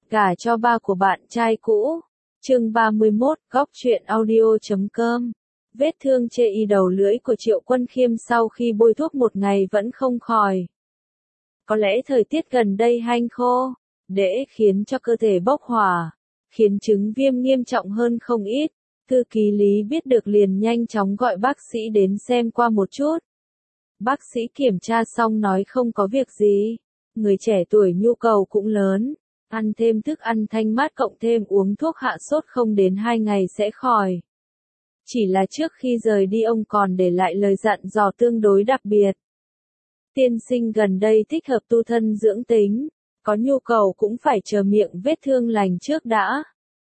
Gả cho ba của bạn trai cũ. Chương 31, góc truyện audio.com. Vết thương chê y đầu lưỡi của Triệu Quân Khiêm sau khi bôi thuốc một ngày vẫn không khỏi. Có lẽ thời tiết gần đây hanh khô, để khiến cho cơ thể bốc hỏa, khiến chứng viêm nghiêm trọng hơn không ít. Thư ký Lý biết được liền nhanh chóng gọi bác sĩ đến xem qua một chút. Bác sĩ kiểm tra xong nói không có việc gì. Người trẻ tuổi nhu cầu cũng lớn. Ăn thêm thức ăn thanh mát cộng thêm uống thuốc hạ sốt không đến 2 ngày sẽ khỏi. Chỉ là trước khi rời đi ông còn để lại lời dặn dò tương đối đặc biệt. Tiên sinh gần đây thích hợp tu thân dưỡng tính, có nhu cầu cũng phải chờ miệng vết thương lành trước đã.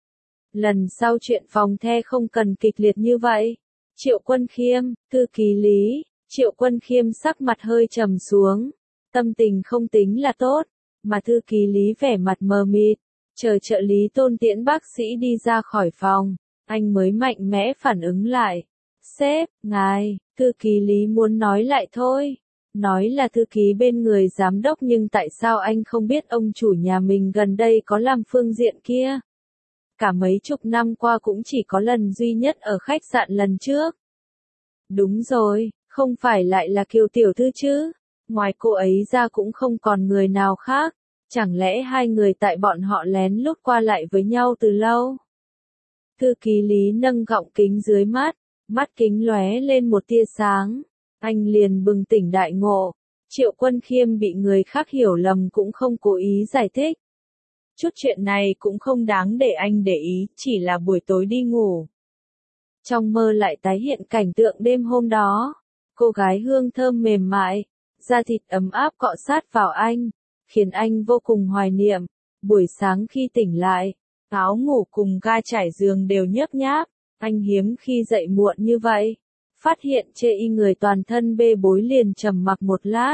Lần sau chuyện phòng the không cần kịch liệt như vậy. Triệu Quân Khiêm, thư ký Lý. Triệu Quân Khiêm sắc mặt hơi trầm xuống. Tâm tình không tính là tốt, mà thư ký Lý vẻ mặt mờ mịt. Chờ trợ lý Tôn tiễn bác sĩ đi ra khỏi phòng, anh mới mạnh mẽ phản ứng lại. Sếp, ngài, thư ký Lý muốn nói lại thôi. Nói là thư ký bên người giám đốc nhưng tại sao anh không biết ông chủ nhà mình gần đây có làm phương diện kia? Cả mấy chục năm qua cũng chỉ có lần duy nhất ở khách sạn lần trước. Đúng rồi, không phải lại là Kiều tiểu thư chứ? Ngoài cô ấy ra cũng không còn người nào khác. Chẳng lẽ hai người tại bọn họ lén lút qua lại với nhau từ lâu? Thư ký Lý nâng gọng kính dưới mắt kính lóe lên một tia sáng. Anh liền bừng tỉnh đại ngộ. Triệu Quân Khiêm bị người khác hiểu lầm cũng không cố ý giải thích. Chút chuyện này cũng không đáng để anh để ý, chỉ là buổi tối đi ngủ. Trong mơ lại tái hiện cảnh tượng đêm hôm đó. Cô gái hương thơm mềm mại, da thịt ấm áp cọ sát vào anh, khiến anh vô cùng hoài niệm. Buổi sáng khi tỉnh lại, áo ngủ cùng ga trải giường đều nhớp nháp, anh hiếm khi dậy muộn như vậy. Phát hiện chê y người toàn thân bê bối liền trầm mặc một lát.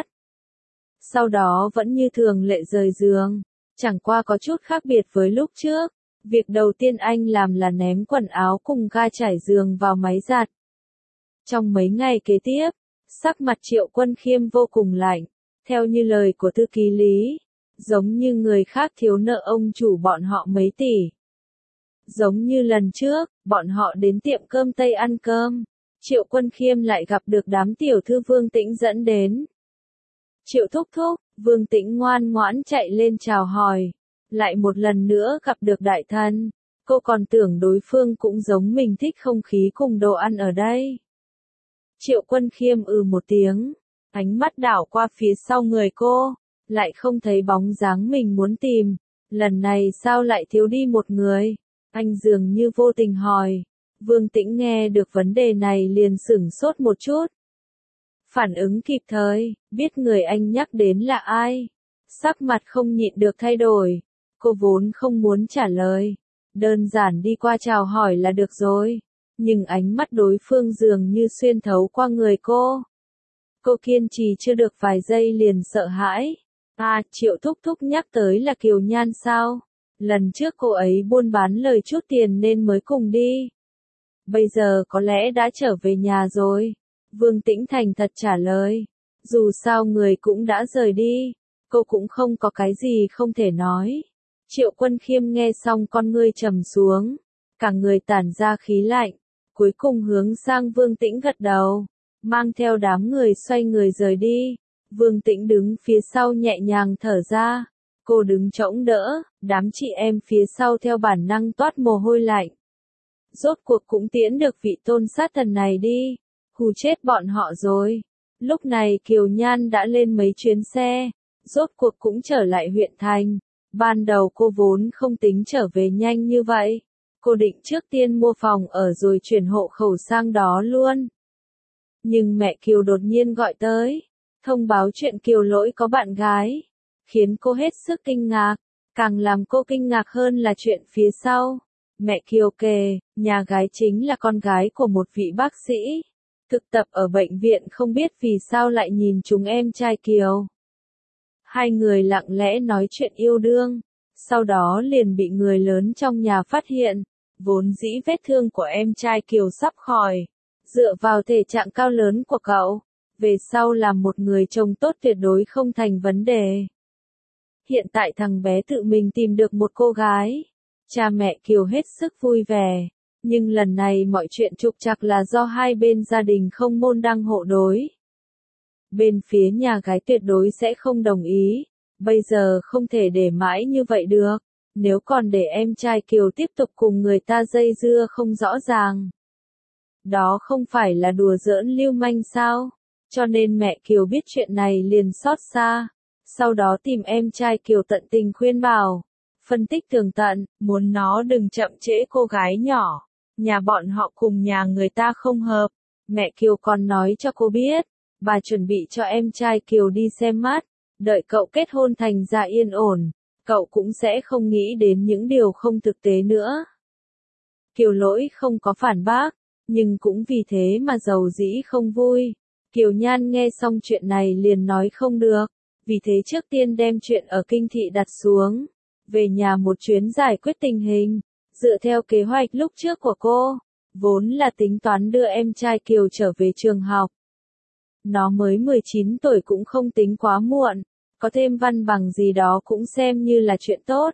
Sau đó vẫn như thường lệ rời giường, chẳng qua có chút khác biệt với lúc trước. Việc đầu tiên anh làm là ném quần áo cùng ga trải giường vào máy giặt. Trong mấy ngày kế tiếp, sắc mặt Triệu Quân Khiêm vô cùng lạnh, theo như lời của thư ký Lý, giống như người khác thiếu nợ ông chủ bọn họ mấy tỷ. Giống như lần trước, bọn họ đến tiệm cơm Tây ăn cơm, Triệu Quân Khiêm lại gặp được đám tiểu thư Vương Tĩnh dẫn đến. Triệu thúc thúc, Vương Tĩnh ngoan ngoãn chạy lên chào hỏi, lại một lần nữa gặp được đại thân, cô còn tưởng đối phương cũng giống mình thích không khí cùng đồ ăn ở đây. Triệu Quân Khiêm một tiếng, ánh mắt đảo qua phía sau người cô, lại không thấy bóng dáng mình muốn tìm, lần này sao lại thiếu đi một người, anh dường như vô tình hỏi. Vương Tĩnh nghe được vấn đề này liền sửng sốt một chút. Phản ứng kịp thời, biết người anh nhắc đến là ai. Sắc mặt không nhịn được thay đổi, cô vốn không muốn trả lời, đơn giản đi qua chào hỏi là được rồi. Nhưng ánh mắt đối phương dường như xuyên thấu qua người cô. Cô kiên trì chưa được vài giây liền sợ hãi. Triệu thúc thúc nhắc tới là Kiều Nhan sao? Lần trước cô ấy buôn bán lời chút tiền nên mới cùng đi. Bây giờ có lẽ đã trở về nhà rồi. Vương Tĩnh thành thật trả lời. Dù sao người cũng đã rời đi, cô cũng không có cái gì không thể nói. Triệu Quân Khiêm nghe xong con ngươi trầm xuống, cả người tản ra khí lạnh. Cuối cùng hướng sang Vương Tĩnh gật đầu, mang theo đám người xoay người rời đi. Vương Tĩnh đứng phía sau nhẹ nhàng thở ra, cô đứng chõng đỡ, đám chị em phía sau theo bản năng toát mồ hôi lạnh. Rốt cuộc cũng tiễn được vị tôn sát thần này đi, hù chết bọn họ rồi. Lúc này Kiều Nhan đã lên mấy chuyến xe, rốt cuộc cũng trở lại huyện thành. Ban đầu cô vốn không tính trở về nhanh như vậy. Cô định trước tiên mua phòng ở rồi chuyển hộ khẩu sang đó luôn. Nhưng mẹ Kiều đột nhiên gọi tới, thông báo chuyện Kiều Lỗi có bạn gái, khiến cô hết sức kinh ngạc. Càng làm cô kinh ngạc hơn là chuyện phía sau. Mẹ Kiều kể, nhà gái chính là con gái của một vị bác sĩ. Thực tập ở bệnh viện không biết vì sao lại nhìn chúng em trai Kiều. Hai người lặng lẽ nói chuyện yêu đương, sau đó liền bị người lớn trong nhà phát hiện. Vốn dĩ vết thương của em trai Kiều sắp khỏi, dựa vào thể trạng cao lớn của cậu, về sau làm một người chồng tốt tuyệt đối không thành vấn đề. hiện tại thằng bé tự mình tìm được một cô gái. Cha mẹ Kiều hết sức vui vẻ, nhưng lần này mọi chuyện trục trặc là do hai bên gia đình không môn đăng hộ đối. Bên phía nhà gái tuyệt đối sẽ không đồng ý, bây giờ không thể để mãi như vậy được, nếu còn để em trai Kiều tiếp tục cùng người ta dây dưa không rõ ràng. Đó không phải là đùa giỡn lưu manh sao? Cho nên mẹ Kiều biết chuyện này liền xót xa, sau đó tìm em trai Kiều tận tình khuyên bảo, phân tích tường tận, muốn nó đừng chậm trễ cô gái nhỏ, nhà bọn họ cùng nhà người ta không hợp. Mẹ Kiều còn nói cho cô biết, bà chuẩn bị cho em trai Kiều đi xem mắt, đợi cậu kết hôn thành ra yên ổn, cậu cũng sẽ không nghĩ đến những điều không thực tế nữa. Kiều Lỗi không có phản bác, nhưng cũng vì thế mà giàu dĩ không vui. Kiều Nhan nghe xong chuyện này liền nói không được, vì thế trước tiên đem chuyện ở kinh thị đặt xuống, về nhà một chuyến giải quyết tình hình, dựa theo kế hoạch lúc trước của cô, vốn là tính toán đưa em trai Kiều trở về trường học. Nó mới 19 tuổi cũng không tính quá muộn, có thêm văn bằng gì đó cũng xem như là chuyện tốt.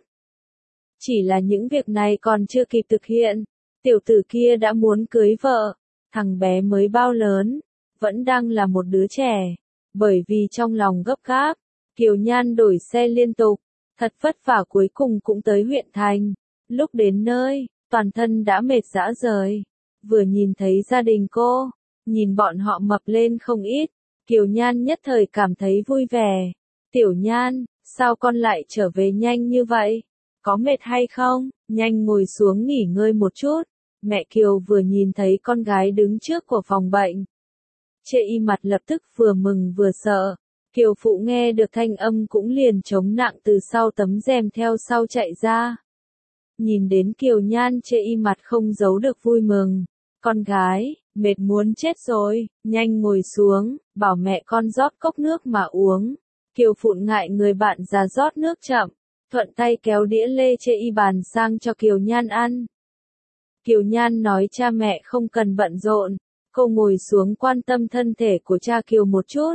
Chỉ là những việc này còn chưa kịp thực hiện, tiểu tử kia đã muốn cưới vợ, thằng bé mới bao lớn, vẫn đang là một đứa trẻ, bởi vì trong lòng gấp gáp, Kiều Nhan đổi xe liên tục, thật vất vả cuối cùng cũng tới huyện thành, lúc đến nơi, toàn thân đã mệt rã rời, vừa nhìn thấy gia đình cô, nhìn bọn họ mập lên không ít, Kiều Nhan nhất thời cảm thấy vui vẻ. Tiểu Nhan, sao con lại trở về nhanh như vậy? Có mệt hay không? Nhanh ngồi xuống nghỉ ngơi một chút. Mẹ Kiều vừa nhìn thấy con gái đứng trước của phòng bệnh. Chê y mặt lập tức vừa mừng vừa sợ. Kiều phụ nghe được thanh âm cũng liền chống nặng từ sau tấm rèm theo sau chạy ra. Nhìn đến Kiều Nhan chê y mặt không giấu được vui mừng. Con gái, mệt muốn chết rồi, nhanh ngồi xuống, bảo mẹ con rót cốc nước mà uống. Kiều Phụn ngại người bạn già rót nước chậm, thuận tay kéo đĩa lê chê y bàn sang cho Kiều Nhan ăn. Kiều Nhan nói cha mẹ không cần bận rộn, cô ngồi xuống quan tâm thân thể của cha Kiều một chút.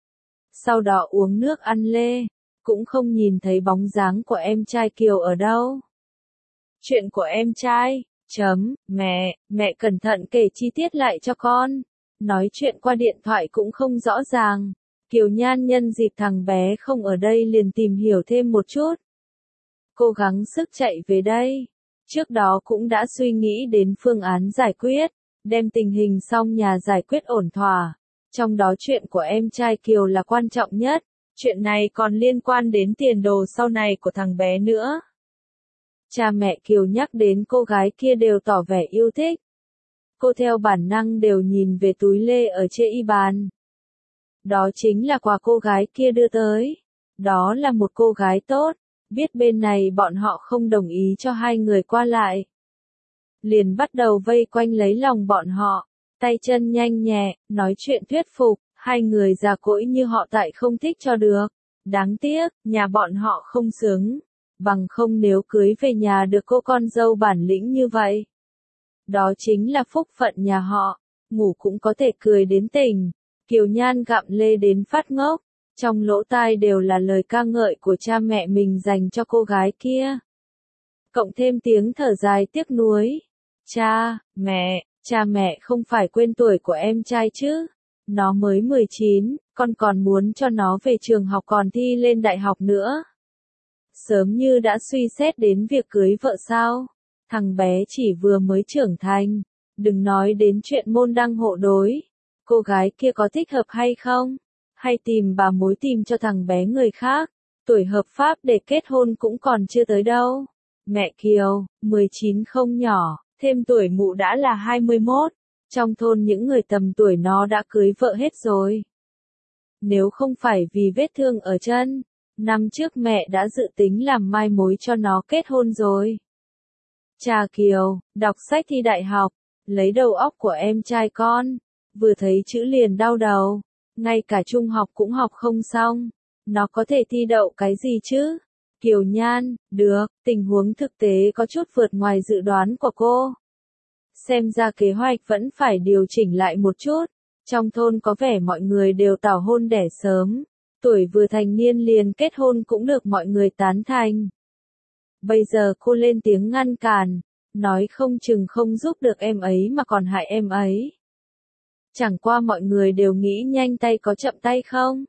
Sau đó uống nước ăn lê, cũng không nhìn thấy bóng dáng của em trai Kiều ở đâu. Chuyện của em trai, mẹ cẩn thận kể chi tiết lại cho con. Nói chuyện qua điện thoại cũng không rõ ràng. Kiều Nhan nhân dịp thằng bé không ở đây liền tìm hiểu thêm một chút. Cố gắng sức chạy về đây. Trước đó cũng đã suy nghĩ đến phương án giải quyết, đem tình hình xong nhà giải quyết ổn thỏa. Trong đó chuyện của em trai Kiều là quan trọng nhất, chuyện này còn liên quan đến tiền đồ sau này của thằng bé nữa. Cha mẹ Kiều nhắc đến cô gái kia đều tỏ vẻ yêu thích. Cô theo bản năng đều nhìn về túi lê ở chê y bàn. Đó chính là quà cô gái kia đưa tới. Đó là một cô gái tốt, biết bên này bọn họ không đồng ý cho hai người qua lại. Liền bắt đầu vây quanh lấy lòng bọn họ, tay chân nhanh nhẹ, nói chuyện thuyết phục, hai người già cỗi như họ tại không thích cho được. Đáng tiếc, nhà bọn họ không xứng, bằng không nếu cưới về nhà được cô con dâu bản lĩnh như vậy. Đó chính là phúc phận nhà họ, ngủ cũng có thể cười đến tỉnh. Kiều Nhan gặm lê đến phát ngốc, trong lỗ tai đều là lời ca ngợi của cha mẹ mình dành cho cô gái kia. Cộng thêm tiếng thở dài tiếc nuối. Cha mẹ không phải quên tuổi của em trai chứ. Nó mới 19, con còn muốn cho nó về trường học còn thi lên đại học nữa. Sớm như đã suy xét đến việc cưới vợ sao. Thằng bé chỉ vừa mới trưởng thành, đừng nói đến chuyện môn đăng hộ đối. Cô gái kia có thích hợp hay không? Hay tìm bà mối tìm cho thằng bé người khác? Tuổi hợp pháp để kết hôn cũng còn chưa tới đâu. Mẹ Kiều, 19 không nhỏ, thêm tuổi mụ đã là 21. Trong thôn những người tầm tuổi nó đã cưới vợ hết rồi. Nếu không phải vì vết thương ở chân, năm trước mẹ đã dự tính làm mai mối cho nó kết hôn rồi. Cha Kiều, đọc sách thi đại học, lấy đầu óc của em trai con, vừa thấy chữ liền đau đầu, ngay cả trung học cũng học không xong, nó có thể thi đậu cái gì chứ? Kiều Nhan, được, tình huống thực tế có chút vượt ngoài dự đoán của cô. Xem ra kế hoạch vẫn phải điều chỉnh lại một chút, trong thôn có vẻ mọi người đều tảo hôn đẻ sớm, tuổi vừa thành niên liền kết hôn cũng được mọi người tán thành. Bây giờ cô lên tiếng ngăn cản, nói không chừng không giúp được em ấy mà còn hại em ấy. Chẳng qua mọi người đều nghĩ nhanh tay có chậm tay không?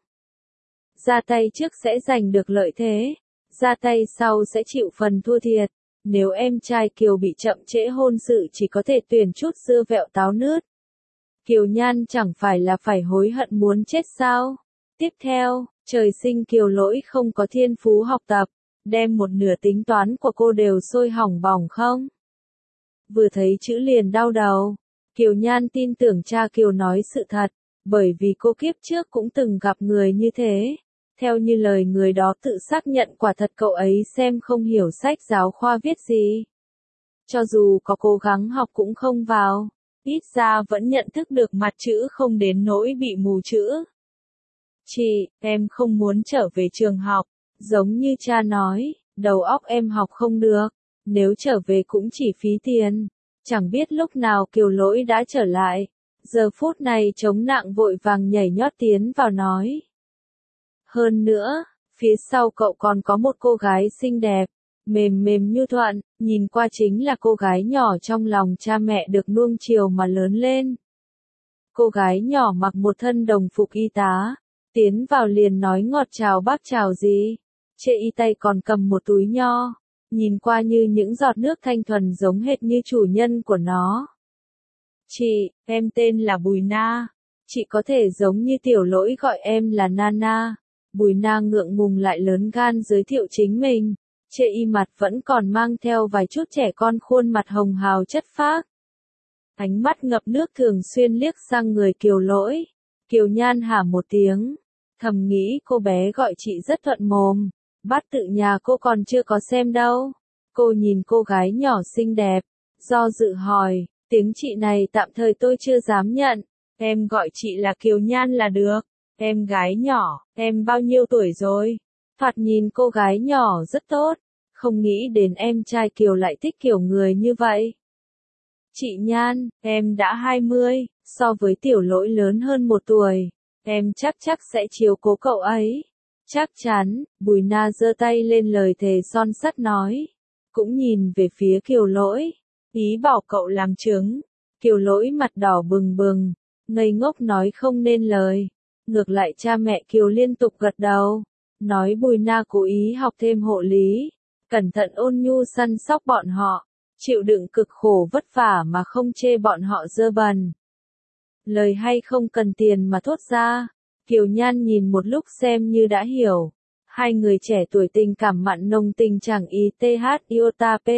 Ra tay trước sẽ giành được lợi thế, ra tay sau sẽ chịu phần thua thiệt. Nếu em trai Kiều bị chậm trễ hôn sự chỉ có thể tuyển chút dưa vẹo táo nứt. Kiều Nhan chẳng phải là phải hối hận muốn chết sao? Tiếp theo, trời sinh Kiều Lỗi không có thiên phú học tập, đem một nửa tính toán của cô đều sôi hỏng bỏng không? Vừa thấy chữ liền đau đầu. Kiều Nhan tin tưởng cha Kiều nói sự thật, bởi vì cô kiếp trước cũng từng gặp người như thế. Theo như lời người đó tự xác nhận quả thật cậu ấy xem không hiểu sách giáo khoa viết gì. Cho dù có cố gắng học cũng không vào, ít ra vẫn nhận thức được mặt chữ không đến nỗi bị mù chữ. Chị, em không muốn trở về trường học, giống như cha nói, đầu óc em học không được, nếu trở về cũng chỉ phí tiền. Chẳng biết lúc nào Kiều Lỗi đã trở lại, giờ phút này chống nặng vội vàng nhảy nhót tiến vào nói. Hơn nữa, phía sau cậu còn có một cô gái xinh đẹp, mềm mềm nhu thuận, nhìn qua chính là cô gái nhỏ trong lòng cha mẹ được nuông chiều mà lớn lên. Cô gái nhỏ mặc một thân đồng phục y tá, tiến vào liền nói ngọt chào bác chào gì, trên y tay còn cầm một túi nho, nhìn qua như những giọt nước thanh thuần giống hệt như chủ nhân của nó. Chị, em tên là Bùi Na, chị có thể giống như Tiểu Lỗi gọi em là Nana. Bùi Na ngượng ngùng lại lớn gan giới thiệu chính mình, chê y mặt vẫn còn mang theo vài chút trẻ con khuôn mặt hồng hào chất phác. Ánh mắt ngập nước thường xuyên liếc sang người Kiều Lỗi. Kiều Nhan hả một tiếng, thầm nghĩ cô bé gọi chị rất thuận mồm, bát tự nhà cô còn chưa có xem đâu. Cô nhìn cô gái nhỏ xinh đẹp, do dự hỏi, tiếng chị này tạm thời tôi chưa dám nhận, em gọi chị là Kiều Nhan là được. Em gái nhỏ, em bao nhiêu tuổi rồi? Thoạt nhìn cô gái nhỏ rất tốt, không nghĩ đến em trai Kiều lại thích kiểu người như vậy. Chị Nhan, em đã 20, so với Tiểu Lỗi lớn hơn 1 tuổi, em chắc sẽ chiếu cố cậu ấy. Chắc chắn, Bùi Na giơ tay lên lời thề son sắt nói, cũng nhìn về phía Kiều Lỗi, ý bảo cậu làm chứng. Kiều Lỗi mặt đỏ bừng bừng, ngây ngốc nói không nên lời. Ngược lại cha mẹ Kiều liên tục gật đầu, nói Bùi Na cố ý học thêm hộ lý, cẩn thận ôn nhu săn sóc bọn họ, chịu đựng cực khổ vất vả mà không chê bọn họ dơ bẩn. Lời hay không cần tiền mà thốt ra, Kiều Nhan nhìn một lúc xem như đã hiểu. Hai người trẻ tuổi tình cảm mặn nồng tình chẳng iota p.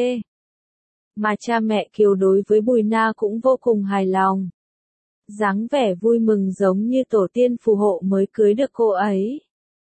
Mà cha mẹ Kiều đối với Bùi Na cũng vô cùng hài lòng. Dáng vẻ vui mừng giống như tổ tiên phù hộ mới cưới được cô ấy.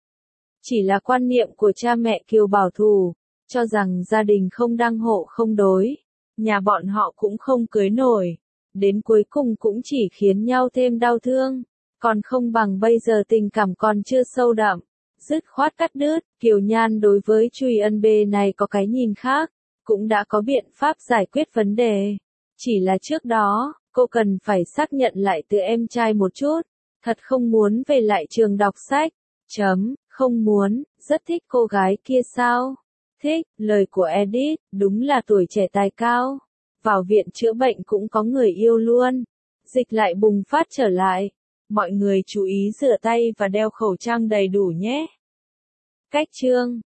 Chỉ là quan niệm của cha mẹ Kiều bảo thủ, cho rằng gia đình không đăng hộ không đối, nhà bọn họ cũng không cưới nổi, đến cuối cùng cũng chỉ khiến nhau thêm đau thương, còn không bằng bây giờ tình cảm còn chưa sâu đậm, dứt khoát cắt đứt. Kiều Nhan đối với Truy Ân B này có cái nhìn khác, cũng đã có biện pháp giải quyết vấn đề, chỉ là trước đó, cô cần phải xác nhận lại từ em trai một chút, thật không muốn về lại trường đọc sách, không muốn, rất thích cô gái kia sao? Thích, lời của Edith, đúng là tuổi trẻ tài cao, vào viện chữa bệnh cũng có người yêu luôn. Dịch lại bùng phát trở lại, mọi người chú ý rửa tay và đeo khẩu trang đầy đủ nhé. Cách chương